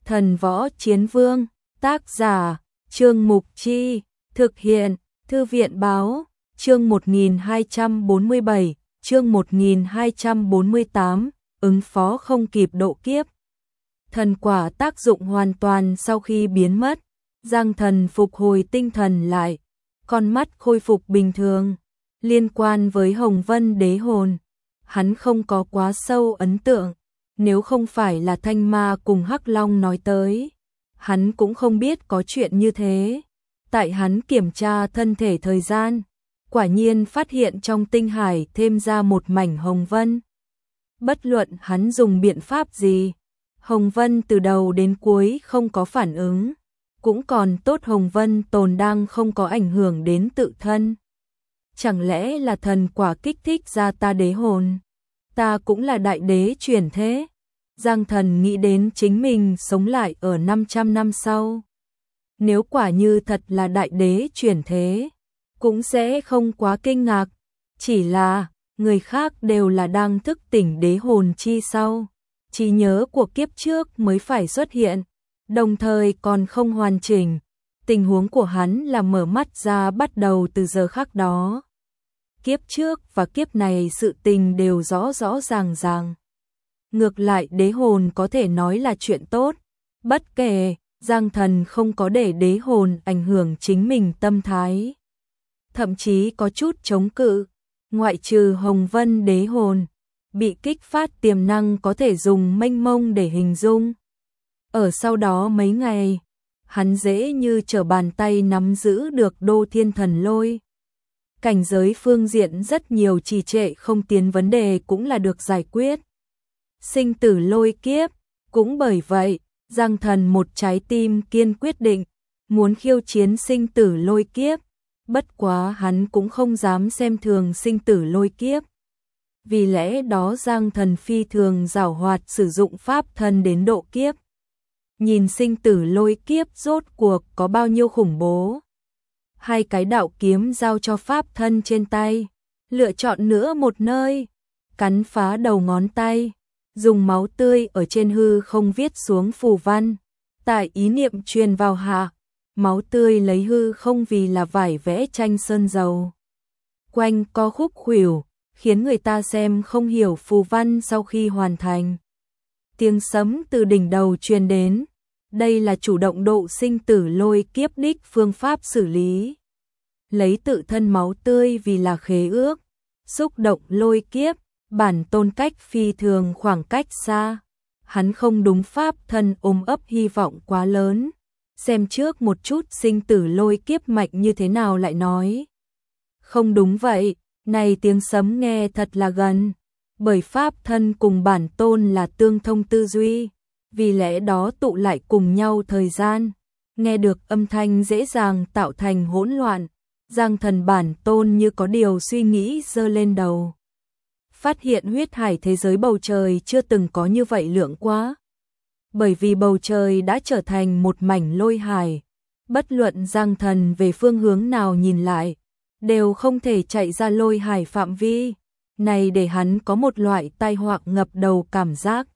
Thần Võ Chiến Vương, tác giả, Trương Mục Chi, thực hiện, Thư viện Báo, chương 1247, chương 1248, ứng phó không kịp độ kiếp. Thần quả tác dụng hoàn toàn sau khi biến mất, Giang Thần phục hồi tinh thần lại, con mắt khôi phục bình thường. Liên quan với Hồng Vân đế hồn, hắn không có quá sâu ấn tượng, nếu không phải là Thanh Ma cùng Hắc Long nói tới, hắn cũng không biết có chuyện như thế. Tại hắn kiểm tra thân thể thời gian, quả nhiên phát hiện trong tinh hải thêm ra một mảnh hồng vân. Bất luận hắn dùng biện pháp gì, hồng vân từ đầu đến cuối không có phản ứng, cũng còn tốt hồng vân tồn đang không có ảnh hưởng đến tự thân. Chẳng lẽ là thần quả kích thích ra ta đế hồn? Ta cũng là đại đế chuyển thế. Giang Thần nghĩ đến chính mình sống lại ở 500 năm sau. Nếu quả như thật là đại đế chuyển thế, cũng sẽ không quá kinh ngạc. Chỉ là, người khác đều là đang thức tỉnh đế hồn chi sau. Trí nhớ của kiếp trước mới phải xuất hiện, đồng thời còn không hoàn chỉnh. Tình huống của hắn là mở mắt ra bắt đầu từ giờ khắc đó. Kiếp trước và kiếp này sự tình đều rõ rõ ràng ràng. Ngược lại đế hồn có thể nói là chuyện tốt, bất kể, Giang Thần không có để đế hồn ảnh hưởng chính mình tâm thái. Thậm chí có chút chống cự, ngoại trừ Hồng Vân đế hồn, bị kích phát tiềm năng có thể dùng mênh mông để hình dung. Ở sau đó mấy ngày, hắn dễ như trở bàn tay nắm giữ được Đô Thiên Thần Lôi. Cảnh giới phương diện rất nhiều trì trệ không tiến vấn đề cũng là được giải quyết. Sinh tử lôi kiếp, cũng bởi vậy, Giang Thần một trái tim kiên quyết định, muốn khiêu chiến sinh tử lôi kiếp, bất quá hắn cũng không dám xem thường sinh tử lôi kiếp. Vì lẽ đó Giang Thần phi thường giảo hoạt sử dụng pháp thân đến độ kiếp. Nhìn sinh tử lôi kiếp rốt cuộc có bao nhiêu khủng bố. Hai cái đạo kiếm giao cho pháp thân trên tay, lựa chọn nữa một nơi, cắn phá đầu ngón tay. Dùng máu tươi ở trên hư không viết xuống phù văn, tại ý niệm truyền vào hạ, máu tươi lấy hư không vì là vải vẽ tranh sơn dầu. Quanh co khúc khuỷu, khiến người ta xem không hiểu phù văn sau khi hoàn thành. Tiếng sấm từ đỉnh đầu truyền đến, đây là chủ động độ sinh tử lôi kiếp đích phương pháp xử lý. Lấy tự thân máu tươi vì là khế ước, xúc động lôi kiếp. Bản tôn cách phi thường khoảng cách xa, hắn không đúng pháp thân ôm ấp hy vọng quá lớn, xem trước một chút sinh tử lôi kiếp mạnh như thế nào lại nói. Không đúng vậy, này tiếng sấm nghe thật là gần, bởi pháp thân cùng bản tôn là tương thông tư duy, vì lẽ đó tụ lại cùng nhau thời gian, nghe được âm thanh dễ dàng tạo thành hỗn loạn. Giang Thần bản tôn như có điều suy nghĩ giơ lên đầu. Phát hiện huyết hải thế giới bầu trời chưa từng có như vậy lượng quá. Bởi vì bầu trời đã trở thành một mảnh lôi hải, bất luận Giang Thần về phương hướng nào nhìn lại, đều không thể chạy ra lôi hải phạm vi. Này để hắn có một loại tai họa ngập đầu cảm giác.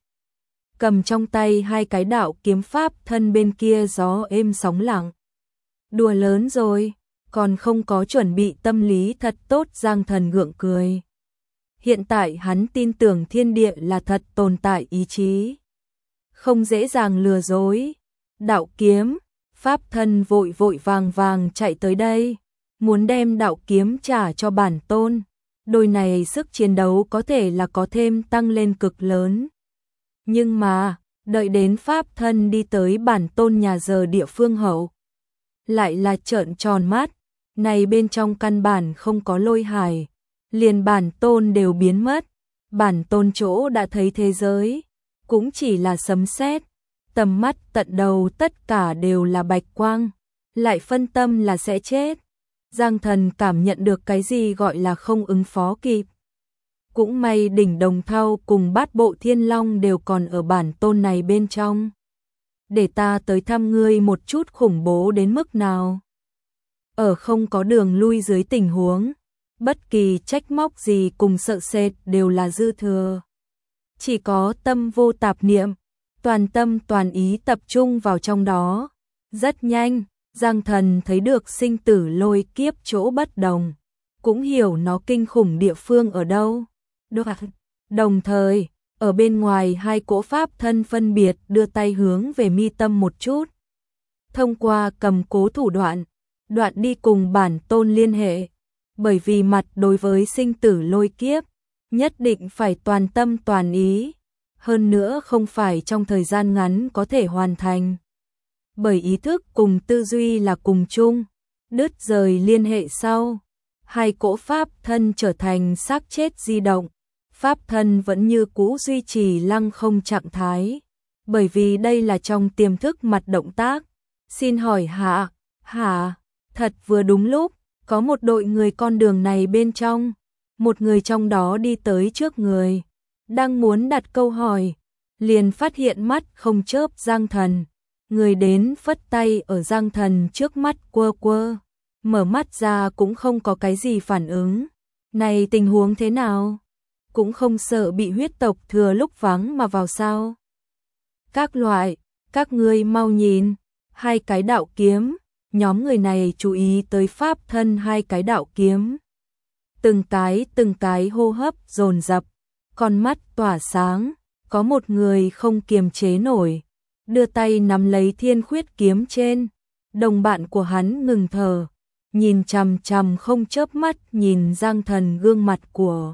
Cầm trong tay hai cái đạo kiếm pháp thân bên kia gió êm sóng lặng. Đùa lớn rồi, còn không có chuẩn bị tâm lý thật tốt. Giang Thần gượng cười. Hiện tại hắn tin tưởng thiên địa là thật tồn tại ý chí, không dễ dàng lừa dối. Đạo kiếm, pháp thân vội vội vàng vàng chạy tới đây, muốn đem đạo kiếm trả cho bản tôn. Đôi này sức chiến đấu có thể là có thêm tăng lên cực lớn. Nhưng mà, đợi đến pháp thân đi tới bản tôn nhà giờ địa phương hậu, lại là trợn tròn mắt, này bên trong căn bản không có lôi hải. Liền bản tôn đều biến mất, bản tôn chỗ đã thấy thế giới, cũng chỉ là sấm sét, tầm mắt tận đầu tất cả đều là bạch quang, lại phân tâm là sẽ chết. Giang Thần cảm nhận được cái gì gọi là không ứng phó kịp. Cũng may đỉnh đồng thau cùng bát bộ thiên long đều còn ở bản tôn này bên trong. Để ta tới thăm ngươi một chút khủng bố đến mức nào. Ở không có đường lui dưới tình huống, bất kỳ trách móc gì cùng sợ sệt đều là dư thừa. Chỉ có tâm vô tạp niệm, toàn tâm toàn ý tập trung vào trong đó. Rất nhanh, Giang Thần thấy được sinh tử lôi kiếp chỗ bất đồng, cũng hiểu nó kinh khủng địa phương ở đâu. Đồng thời, ở bên ngoài hai cỗ pháp thân phân biệt đưa tay hướng về mi tâm một chút. Thông qua cầm cố thủ đoạn đi cùng bản tôn liên hệ, bởi vì mặt đối với sinh tử lôi kiếp, nhất định phải toàn tâm toàn ý, hơn nữa không phải trong thời gian ngắn có thể hoàn thành. Bởi ý thức cùng tư duy là cùng chung, đứt rời liên hệ sau, hai cỗ pháp thân trở thành xác chết di động, pháp thân vẫn như cũ duy trì lăng không trạng thái, bởi vì đây là trong tiềm thức mặt động tác. Xin hỏi hả, thật vừa đúng lúc, có một đội người con đường này bên trong, một người trong đó đi tới trước người, đang muốn đặt câu hỏi, liền phát hiện mắt không chớp Giang Thần. Người đến phất tay ở Giang Thần trước mắt quơ quơ, mở mắt ra cũng không có cái gì phản ứng. Này tình huống thế nào? Cũng không sợ bị huyết tộc thừa lúc vắng mà vào sao? Các ngươi mau nhìn, hai cái đạo kiếm, nhóm người này chú ý tới pháp thân hai cái đạo kiếm. Từng cái hô hấp dồn dập, con mắt tỏa sáng, có một người không kiềm chế nổi, đưa tay nắm lấy thiên khuyết kiếm trên, đồng bạn của hắn ngừng thở, nhìn chằm chằm không chớp mắt nhìn Giang Thần gương mặt của.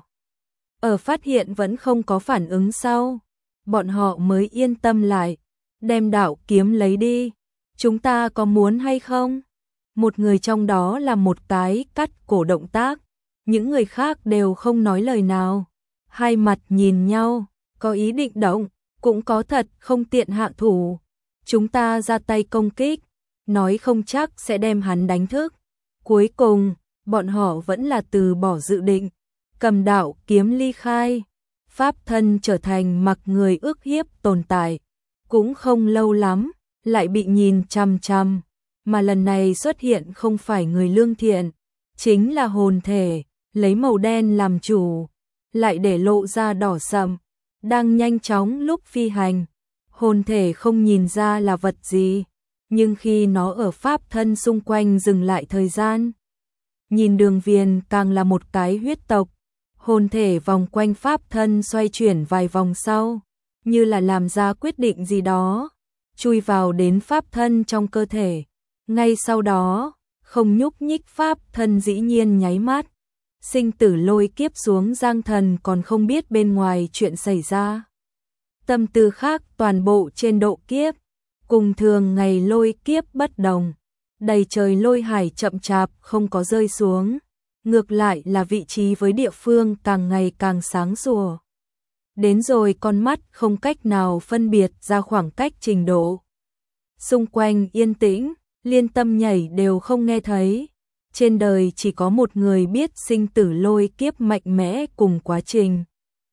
Ở phát hiện vẫn không có phản ứng sau, bọn họ mới yên tâm lại, đem đạo kiếm lấy đi, chúng ta có muốn hay không? Một người trong đó là một cái cắt cổ động tác, những người khác đều không nói lời nào, hai mặt nhìn nhau, có ý định động, cũng có thật không tiện hạ thủ. Chúng ta ra tay công kích, nói không chắc sẽ đem hắn đánh thức. Cuối cùng, bọn họ vẫn là từ bỏ dự định, cầm đạo kiếm ly khai. Pháp thân trở thành mặc người ước hiếp tồn tại, cũng không lâu lắm, lại bị nhìn chằm chằm, mà lần này xuất hiện không phải người lương thiện, chính là hồn thể, lấy màu đen làm chủ, lại để lộ ra đỏ sậm, đang nhanh chóng lúc phi hành. Hồn thể không nhìn ra là vật gì, nhưng khi nó ở pháp thân xung quanh dừng lại thời gian, nhìn đường viền càng là một cái huyết tộc. Hồn thể vòng quanh pháp thân xoay chuyển vài vòng sau, như là làm ra quyết định gì đó, chui vào đến pháp thân trong cơ thể. Ngay sau đó, không nhúc nhích pháp thân dĩ nhiên nháy mắt, sinh tử lôi kiếp xuống. Giang Thần còn không biết bên ngoài chuyện xảy ra. Tâm tư khác toàn bộ trên độ kiếp, cùng thường ngày lôi kiếp bất đồng, đầy trời lôi hải chậm chạp không có rơi xuống, ngược lại là vị trí với địa phương càng ngày càng sáng sủa. Đến rồi con mắt không cách nào phân biệt ra khoảng cách trình độ. Xung quanh yên tĩnh, liên tâm nhảy đều không nghe thấy. Trên đời chỉ có một người biết sinh tử lôi kiếp mạnh mẽ cùng quá trình.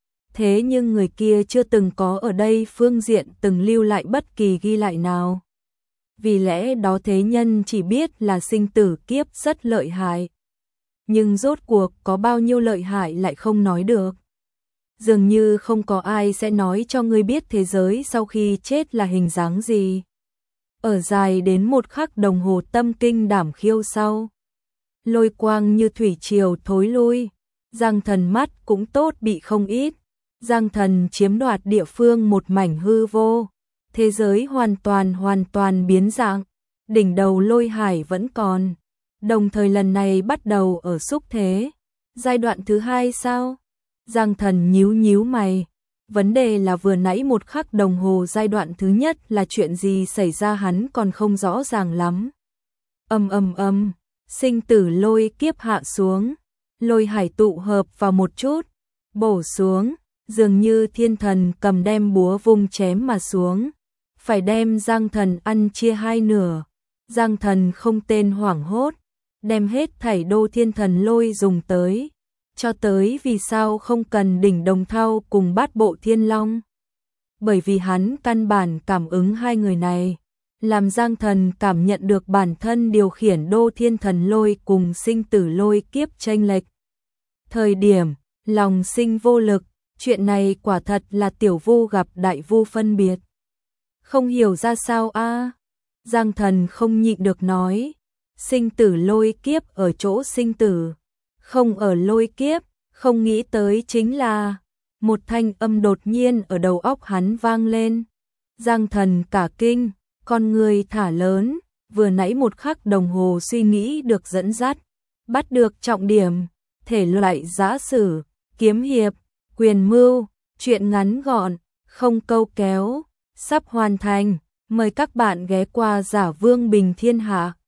Thế nhưng người kia chưa từng có ở đây phương diện từng lưu lại bất kỳ ghi lại nào. Vì lẽ đó thế nhân chỉ biết là sinh tử kiếp rất lợi hại. Nhưng rốt cuộc có bao nhiêu lợi hại lại không nói được. Dường như không có ai sẽ nói cho ngươi biết thế giới sau khi chết là hình dáng gì. Ở dài đến một khắc đồng hồ tâm kinh đảm khiêu sau. Lôi quang như thủy triều thối lui. Giang Thần mắt cũng tốt bị không ít. Giang Thần chiếm đoạt địa phương một mảnh hư vô. Thế giới hoàn toàn biến dạng. Đỉnh đầu lôi hải vẫn còn. Đồng thời lần này bắt đầu ở xúc thế. Giai đoạn thứ hai sao? Giang Thần nhíu mày. Vấn đề là vừa nãy một khắc đồng hồ giai đoạn thứ nhất là chuyện gì xảy ra hắn còn không rõ ràng lắm. Ầm, sinh tử lôi kiếp hạ xuống. Lôi hải tụ hợp vào một chút. Bổ xuống, dường như thiên thần cầm đem búa vung chém mà xuống. Phải đem Giang Thần ăn chia hai nửa. Giang Thần không tên hoảng hốt. Đem hết thảy đô thiên thần lôi dùng tới. Cho tới vì sao không cần đỉnh đồng thau cùng bát bộ thiên long. Bởi vì hắn căn bản cảm ứng hai người này. Làm Giang Thần cảm nhận được bản thân điều khiển đô thiên thần lôi cùng sinh tử lôi kiếp chênh lệch. Thời điểm, lòng sinh vô lực, chuyện này quả thật là tiểu vu gặp đại vu phân biệt. Không hiểu ra sao a? Giang Thần không nhịn được nói, sinh tử lôi kiếp ở chỗ sinh tử, không ở lôi kiếp, không nghĩ tới chính là một thanh âm đột nhiên ở đầu óc hắn vang lên. Giang Thần cả kinh, con người thả lớn, vừa nãy một khắc đồng hồ suy nghĩ được dẫn dắt, bắt được trọng điểm, thể loại giã sử, kiếm hiệp, quyền mưu, truyện ngắn gọn, không câu kéo, sắp hoàn thành, mời các bạn ghé qua Giả Vương Bình Thiên Hạ.